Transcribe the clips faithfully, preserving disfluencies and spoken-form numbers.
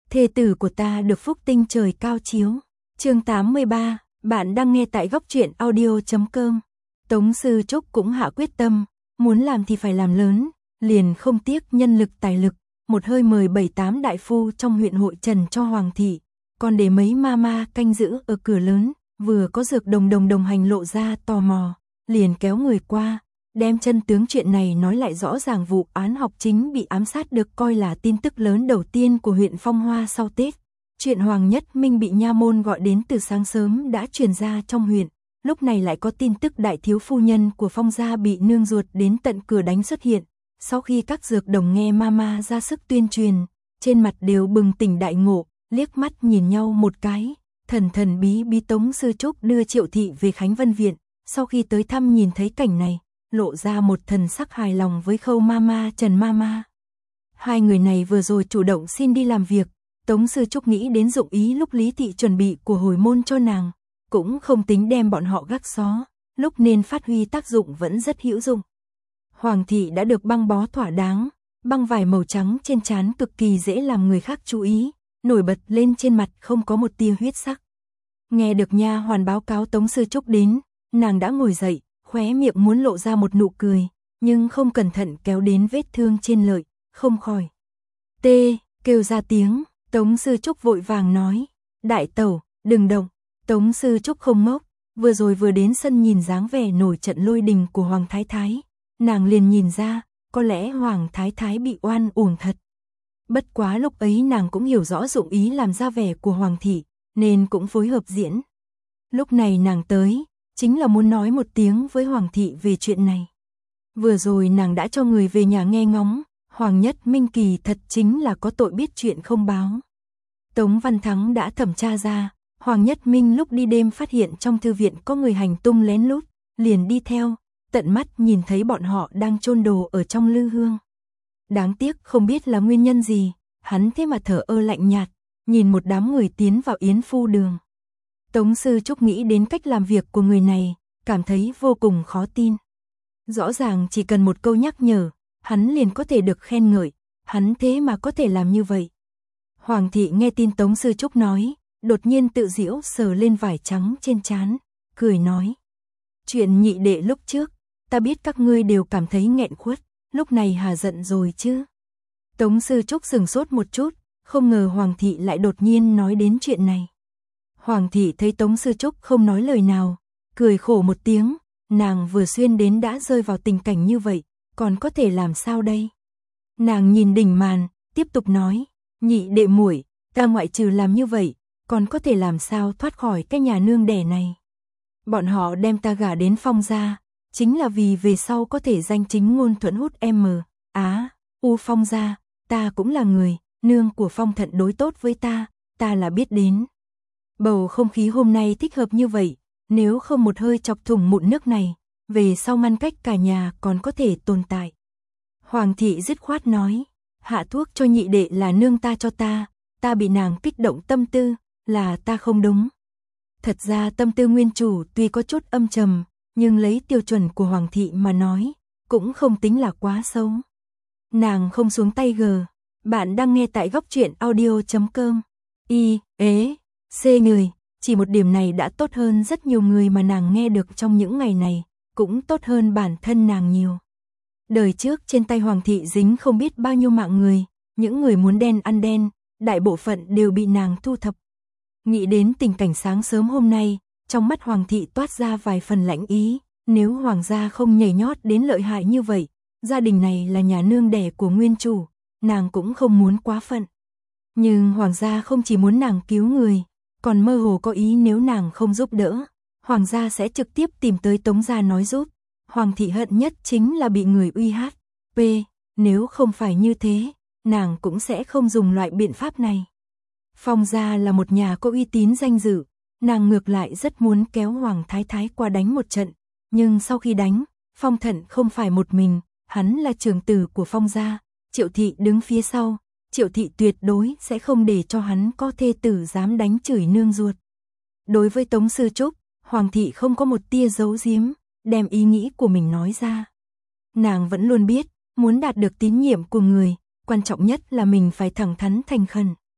thê tử của ta được phúc tinh trời cao chiếu. Chương tám mươi ba, bạn đang nghe tại góc truyện audio chấm com. Tống Sư Trúc cũng hạ quyết tâm, muốn làm thì phải làm lớn, liền không tiếc nhân lực tài lực, một hơi mời bảy tám đại phu trong huyện hội trần cho hoàng thị, còn để mấy ma ma canh giữ ở cửa lớn, vừa có Dược Đồng đồng đồng hành lộ ra tò mò, liền kéo người qua, đem chân tướng chuyện này nói lại rõ ràng. Vụ án học chính bị ám sát được coi là tin tức lớn đầu tiên của huyện Phong Hoa sau Tết. Chuyện Hoàng Nhất Minh bị nha môn gọi đến từ sáng sớm đã truyền ra trong huyện, lúc này lại có tin tức đại thiếu phu nhân của Phong gia bị nương ruột đến tận cửa đánh xuất hiện. Sau khi các Dược Đồng nghe mama ra sức tuyên truyền, trên mặt đều bừng tỉnh đại ngộ, liếc mắt nhìn nhau một cái, thần thần bí bí Tống Sư Trúc đưa Triệu thị về Khánh Vân viện, sau khi tới thăm nhìn thấy cảnh này, lộ ra một thần sắc hài lòng với Khâu mama Trần mama. Hai người này vừa rồi chủ động xin đi làm việc, Tống Sư Trúc nghĩ đến dụng ý lúc Lý thị chuẩn bị của hồi môn cho nàng, cũng không tính đem bọn họ gác xó, lúc nên phát huy tác dụng vẫn rất hữu dụng. Hoàng thị đã được băng bó thỏa đáng, băng vải màu trắng trên trán cực kỳ dễ làm người khác chú ý, nổi bật lên trên mặt không có một tia huyết sắc. Nghe được nha hoàn báo cáo Tống Sư Trúc đến, nàng đã ngồi dậy, khóe miệng muốn lộ ra một nụ cười, nhưng không cẩn thận kéo đến vết thương trên lợi, không khỏi. Tê, kêu ra tiếng, Tống Sư Trúc vội vàng nói, đại tẩu, đừng động. Tống Sư Trúc không ngốc, vừa rồi vừa đến sân nhìn dáng vẻ nổi trận lôi đình của Hoàng Thái Thái, nàng liền nhìn ra, có lẽ Hoàng Thái Thái bị oan uổng thật. Bất quá lúc ấy nàng cũng hiểu rõ dụng ý làm ra vẻ của Hoàng thị, nên cũng phối hợp diễn. Lúc này nàng tới, chính là muốn nói một tiếng với Hoàng thị về chuyện này. Vừa rồi nàng đã cho người về nhà nghe ngóng, Hoàng Nhất Minh kỳ thật chính là có tội biết chuyện không báo. Tống Văn Thắng đã thẩm tra ra, Hoàng Nhất Minh lúc đi đêm phát hiện trong thư viện có người hành tung lén lút, liền đi theo, tận mắt nhìn thấy bọn họ đang chôn đồ ở trong lư hương. Đáng tiếc không biết là nguyên nhân gì, hắn thế mà thở ơ lạnh nhạt, nhìn một đám người tiến vào yến phu đường. Tống Sư Trúc nghĩ đến cách làm việc của người này, cảm thấy vô cùng khó tin. Rõ ràng chỉ cần một câu nhắc nhở, hắn liền có thể được khen ngợi, hắn thế mà có thể làm như vậy. Hoàng thị nghe tin Tống Sư Trúc nói, đột nhiên tự giễu sờ lên vải trắng trên trán, cười nói. Chuyện nhị đệ lúc trước, ta biết các ngươi đều cảm thấy nghẹn khuất, lúc này hà giận rồi chứ. Tống Sư Trúc sừng sốt một chút, không ngờ Hoàng thị lại đột nhiên nói đến chuyện này. Hoàng thị thấy Tống Sư Trúc không nói lời nào, cười khổ một tiếng, nàng vừa xuyên đến đã rơi vào tình cảnh như vậy, còn có thể làm sao đây? Nàng nhìn đỉnh màn, tiếp tục nói, nhị đệ muội, ta ngoại trừ làm như vậy, còn có thể làm sao thoát khỏi cái nhà nương đẻ này. Bọn họ đem ta gả đến Phong gia, chính là vì về sau có thể danh chính ngôn thuận hút em mờ, á, u Phong gia, ta cũng là người, nương của Phong Thận đối tốt với ta, ta là biết đến. Bầu không khí hôm nay thích hợp như vậy, nếu không một hơi chọc thủng mụn nước này, về sau ngăn cách cả nhà còn có thể tồn tại. Hoàng thị dứt khoát nói, hạ thuốc cho nhị đệ là nương ta cho ta, ta bị nàng kích động tâm tư, là ta không đúng. Thật ra tâm tư nguyên chủ tuy có chút âm trầm, nhưng lấy tiêu chuẩn của Hoàng thị mà nói, cũng không tính là quá xấu. Nàng không xuống tay gờ, bạn đang nghe tại góc truyện audio chấm com. Y, ế, C người, chỉ một điểm này đã tốt hơn rất nhiều người mà nàng nghe được trong những ngày này, cũng tốt hơn bản thân nàng nhiều. Đời trước trên tay Hoàng thị dính không biết bao nhiêu mạng người, những người muốn đen ăn đen, đại bộ phận đều bị nàng thu thập. Nghĩ đến tình cảnh sáng sớm hôm nay, trong mắt Hoàng thị toát ra vài phần lãnh ý, nếu Hoàng gia không nhảy nhót đến lợi hại như vậy, gia đình này là nhà nương đẻ của nguyên chủ, nàng cũng không muốn quá phận. Nhưng Hoàng gia không chỉ muốn nàng cứu người, còn mơ hồ có ý nếu nàng không giúp đỡ, Hoàng gia sẽ trực tiếp tìm tới Tống gia nói giúp. Hoàng thị hận nhất chính là bị người uy hát. P. Nếu không phải như thế, nàng cũng sẽ không dùng loại biện pháp này. Phong gia là một nhà có uy tín danh dự, nàng ngược lại rất muốn kéo Hoàng Thái Thái qua đánh một trận, nhưng sau khi đánh, Phong Thận không phải một mình, hắn là trưởng tử của Phong gia, Triệu thị đứng phía sau, Triệu thị tuyệt đối sẽ không để cho hắn có thê tử dám đánh chửi nương ruột. Đối với Tống Sư Trúc, Hoàng thị không có một tia giấu giếm, đem ý nghĩ của mình nói ra. Nàng vẫn luôn biết, muốn đạt được tín nhiệm của người, quan trọng nhất là mình phải thẳng thắn thành khẩn.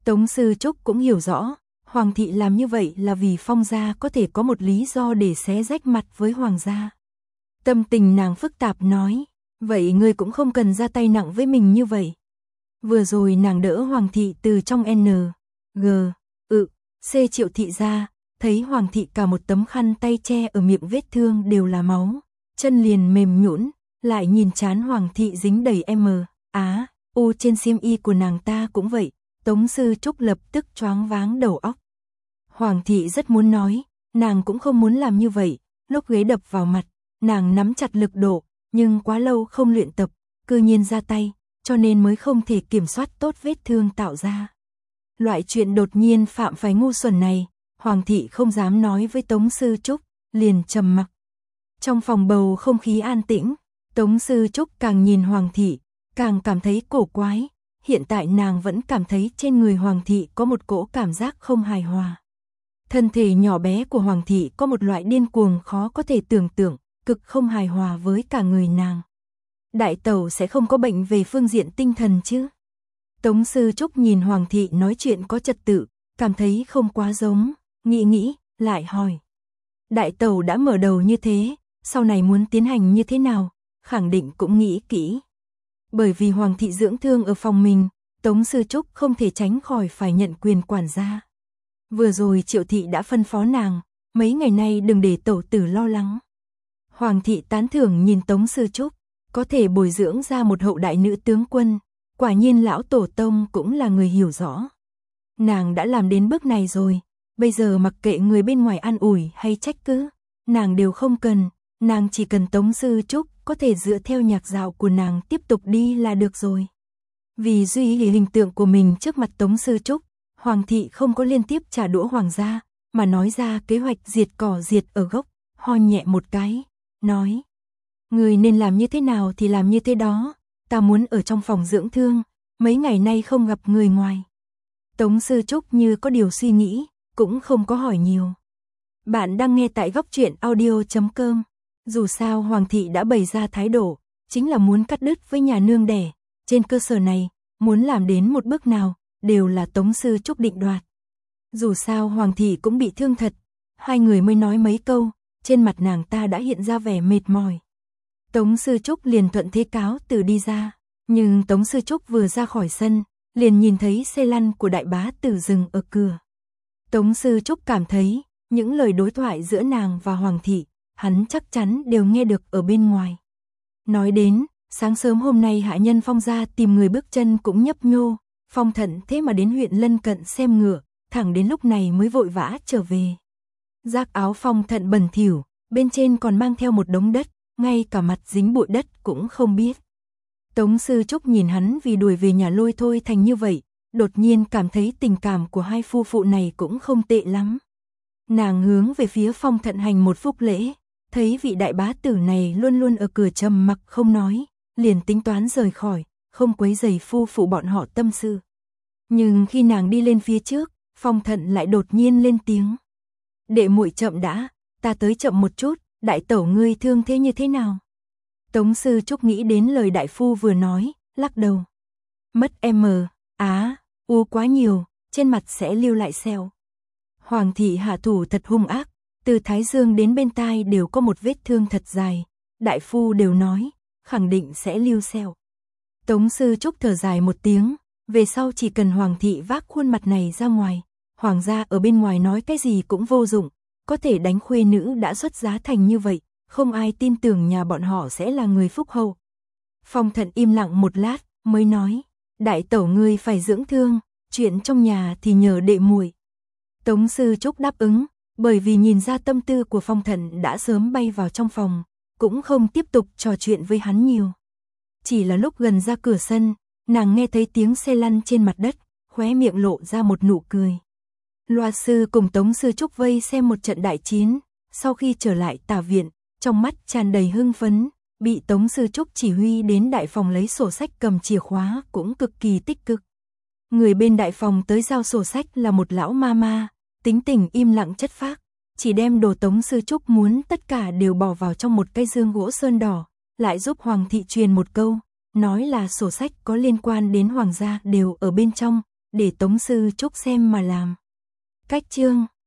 Tống Sư Trúc cũng hiểu rõ, Hoàng thị làm như vậy là vì Phong gia có thể có một lý do để xé rách mặt với Hoàng gia. Tâm tình nàng phức tạp nói, vậy ngươi cũng không cần ra tay nặng với mình như vậy. Vừa rồi nàng đỡ Hoàng thị từ trong N, G, ự, C Triệu thị ra, thấy Hoàng thị cả một tấm khăn tay che ở miệng vết thương đều là máu, chân liền mềm nhũn, lại nhìn trán Hoàng thị dính đầy M, Á, U trên xiêm y của nàng ta cũng vậy, Tống Sư Trúc lập tức choáng váng đầu óc. Hoàng thị rất muốn nói, nàng cũng không muốn làm như vậy, lúc ghế đập vào mặt, nàng nắm chặt lực độ, nhưng quá lâu không luyện tập, cư nhiên ra tay, cho nên mới không thể kiểm soát tốt vết thương tạo ra. Loại chuyện đột nhiên phạm phải ngu xuẩn này, Hoàng thị không dám nói với Tống Sư Trúc, liền trầm mặc. Trong phòng bầu không khí an tĩnh, Tống Sư Trúc càng nhìn Hoàng thị, càng cảm thấy cổ quái, hiện tại nàng vẫn cảm thấy trên người Hoàng thị có một cỗ cảm giác không hài hòa. Thân thể nhỏ bé của Hoàng thị có một loại điên cuồng khó có thể tưởng tượng, cực không hài hòa với cả người nàng. Đại tẩu sẽ không có bệnh về phương diện tinh thần chứ? Tống Sư Trúc nhìn Hoàng thị nói chuyện có trật tự, cảm thấy không quá giống, nghĩ nghĩ, lại hỏi. Đại tẩu đã mở đầu như thế, sau này muốn tiến hành như thế nào, khẳng định cũng nghĩ kỹ. Bởi vì Hoàng thị dưỡng thương ở phòng mình, Tống Sư Trúc không thể tránh khỏi phải nhận quyền quản gia. Vừa rồi Triệu thị đã phân phó nàng, mấy ngày nay đừng để tẩu tử lo lắng. Hoàng thị tán thưởng nhìn Tống Sư Trúc, có thể bồi dưỡng ra một hậu đại nữ tướng quân, quả nhiên lão tổ tông cũng là người hiểu rõ. Nàng đã làm đến bước này rồi, bây giờ mặc kệ người bên ngoài an ủi hay trách cứ, nàng đều không cần, nàng chỉ cần Tống Sư Trúc có thể dựa theo nhạc dạo của nàng tiếp tục đi là được rồi. Vì duy trì hình tượng của mình trước mặt Tống Sư Trúc, Hoàng thị không có liên tiếp trả đũa Hoàng gia, mà nói ra kế hoạch diệt cỏ diệt ở gốc, ho nhẹ một cái, nói. Người nên làm như thế nào thì làm như thế đó, ta muốn ở trong phòng dưỡng thương, mấy ngày nay không gặp người ngoài. Tống Sư Trúc như có điều suy nghĩ, cũng không có hỏi nhiều. Bạn đang nghe tại góc truyện audio chấm com. Dù sao Hoàng thị đã bày ra thái độ, chính là muốn cắt đứt với nhà nương đẻ. Trên cơ sở này, muốn làm đến một bước nào, đều là Tống Sư Trúc định đoạt. Dù sao Hoàng thị cũng bị thương thật, hai người mới nói mấy câu, trên mặt nàng ta đã hiện ra vẻ mệt mỏi. Tống Sư Trúc liền thuận thế cáo từ đi ra, nhưng Tống Sư Trúc vừa ra khỏi sân, liền nhìn thấy xe lăn của đại bá tử dừng ở cửa. Tống Sư Trúc cảm thấy, những lời đối thoại giữa nàng và Hoàng thị, hắn chắc chắn đều nghe được ở bên ngoài. Nói đến, sáng sớm hôm nay hạ nhân Phong gia tìm người bước chân cũng nhấp nhô, Phong Thận thế mà đến huyện lân cận xem ngựa, thẳng đến lúc này mới vội vã trở về. Giác áo Phong Thận bẩn thỉu, bên trên còn mang theo một đống đất, ngay cả mặt dính bụi đất cũng không biết. Tống Sư Trúc nhìn hắn vì đuổi về nhà lôi thôi thành như vậy, đột nhiên cảm thấy tình cảm của hai phu phụ này cũng không tệ lắm. Nàng hướng về phía Phong Thận hành một phúc lễ, thấy vị đại bá tử này luôn luôn ở cửa trầm mặc không nói, liền tính toán rời khỏi, không quấy rầy phu phụ bọn họ tâm sự. Nhưng khi nàng đi lên phía trước, Phong Thận lại đột nhiên lên tiếng. Đệ muội chậm đã, ta tới chậm một chút, đại tẩu ngươi thương thế như thế nào? Tống Sư Trúc nghĩ đến lời đại phu vừa nói, lắc đầu. Mất M, Á, U quá nhiều, trên mặt sẽ lưu lại sẹo. Hoàng thị hạ thủ thật hung ác, từ thái dương đến bên tai đều có một vết thương thật dài, đại phu đều nói, khẳng định sẽ lưu sẹo. Tống Sư Trúc thở dài một tiếng, về sau chỉ cần Hoàng thị vác khuôn mặt này ra ngoài, Hoàng gia ở bên ngoài nói cái gì cũng vô dụng, có thể đánh khuê nữ đã xuất giá thành như vậy, không ai tin tưởng nhà bọn họ sẽ là người phúc hậu. Phong Thận im lặng một lát, mới nói, đại tẩu ngươi phải dưỡng thương, chuyện trong nhà thì nhờ đệ muội. Tống Sư Trúc đáp ứng, bởi vì nhìn ra tâm tư của Phong Thận đã sớm bay vào trong phòng, cũng không tiếp tục trò chuyện với hắn nhiều. Chỉ là lúc gần ra cửa sân, nàng nghe thấy tiếng xe lăn trên mặt đất, khóe miệng lộ ra một nụ cười. Loa sư cùng Tống Sư Trúc vây xem một trận đại chiến, sau khi trở lại tả viện, trong mắt tràn đầy hưng phấn, bị Tống Sư Trúc chỉ huy đến đại phòng lấy sổ sách cầm chìa khóa cũng cực kỳ tích cực. Người bên đại phòng tới giao sổ sách là một lão ma ma, tính tình im lặng chất phác, chỉ đem đồ Tống Sư Trúc muốn tất cả đều bỏ vào trong một cái dương gỗ sơn đỏ, lại giúp Hoàng thị truyền một câu, nói là sổ sách có liên quan đến Hoàng gia đều ở bên trong, để Tống Sư Trúc xem mà làm. Cách chương